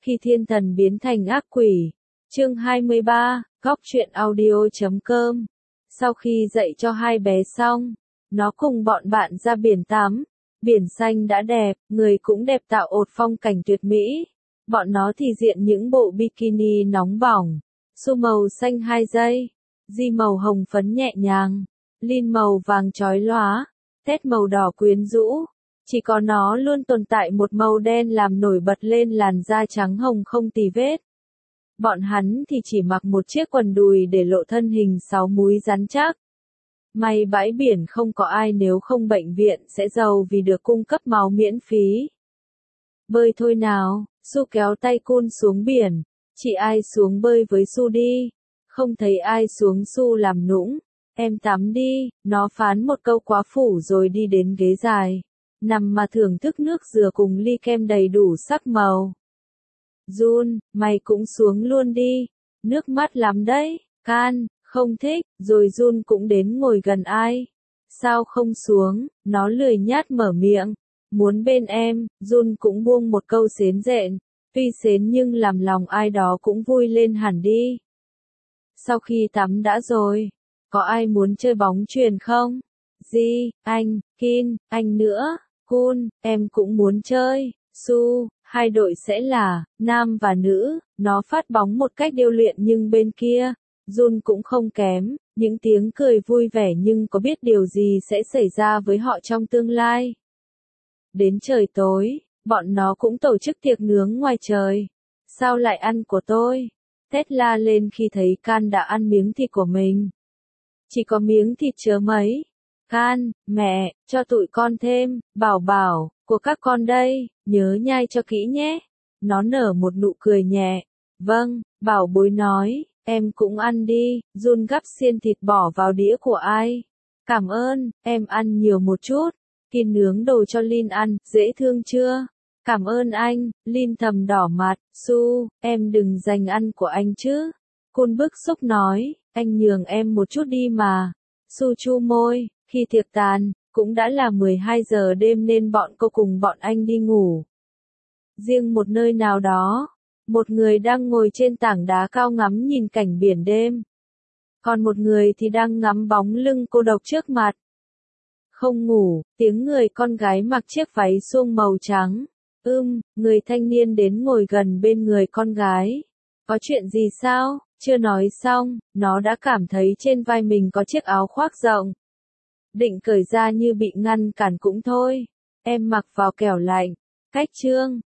Khi thiên thần biến thành ác quỷ. Chương 23, Góc truyện audio.com. Sau khi dạy cho hai bé xong, nó cùng bọn bạn ra biển tắm. Biển xanh đã đẹp, người cũng đẹp tạo ột phong cảnh tuyệt mỹ. Bọn nó thì diện những bộ bikini nóng bỏng. Su màu xanh 2 giây, Di màu hồng phấn nhẹ nhàng, Lin màu vàng chói lóa, Tết màu đỏ quyến rũ. Chỉ có nó luôn tồn tại một màu đen làm nổi bật lên làn da trắng hồng không tì vết. Bọn hắn thì chỉ mặc một chiếc quần đùi để lộ thân hình 6 múi rắn chắc. May bãi biển không có ai, nếu không bệnh viện sẽ giàu vì được cung cấp máu miễn phí. Bơi thôi nào, Su kéo tay Kun xuống biển. Chị ai xuống bơi với Su đi. Không thấy ai xuống, Su làm nũng. Em tắm đi, nó phán một câu quá phủ rồi đi đến ghế dài. Nằm mà thưởng thức nước dừa cùng ly kem đầy đủ sắc màu. Jun, mày cũng xuống luôn đi. Nước mắt lắm đấy. Can, không thích. Rồi Jun cũng đến ngồi gần ai. Sao không xuống, nó lười nhát mở miệng. Muốn bên em. Jun cũng buông một câu xến rện. Tuy xến nhưng làm lòng ai đó cũng vui lên hẳn đi. Sau khi tắm đã rồi, có ai muốn chơi bóng chuyền không? Di, anh, Kin, anh nữa. Kun, em cũng muốn chơi. Su, hai đội sẽ là nam và nữ. Nó phát bóng một cách điêu luyện nhưng bên kia, Jun cũng không kém. Những tiếng cười vui vẻ nhưng có biết điều gì sẽ xảy ra với họ trong tương lai. Đến trời tối, bọn nó cũng tổ chức tiệc nướng ngoài trời. Sao lại ăn của tôi? Tết la lên khi thấy Can đã ăn miếng thịt của mình. Chỉ có miếng thịt chớ mấy. Can, mẹ, cho tụi con thêm, bảo bảo, của các con đây, nhớ nhai cho kỹ nhé. Nó nở một nụ cười nhẹ. Vâng, bảo bối nói, em cũng ăn đi. Jun gắp xiên thịt bỏ vào đĩa của ai. Cảm ơn, em ăn nhiều một chút. Kin nướng đồ cho Lin ăn, dễ thương chưa? Cảm ơn anh. Lin thầm đỏ mặt. Su, em đừng giành ăn của anh chứ. Kun bức xúc nói, anh nhường em một chút đi mà. Su chu môi. Khi tiệc tàn, cũng đã là 12 giờ đêm nên bọn cô cùng bọn anh đi ngủ. Riêng một nơi nào đó, một người đang ngồi trên tảng đá cao ngắm nhìn cảnh biển đêm. Còn một người thì đang ngắm bóng lưng cô độc trước mặt. Không ngủ, tiếng người con gái mặc chiếc váy suông màu trắng. Người thanh niên đến ngồi gần bên người con gái. Có chuyện gì sao? Chưa nói xong, nó đã cảm thấy trên vai mình có chiếc áo khoác rộng. Định cởi ra như bị ngăn cản cũng thôi. Em mặc vào kẻo lạnh. Cách chương.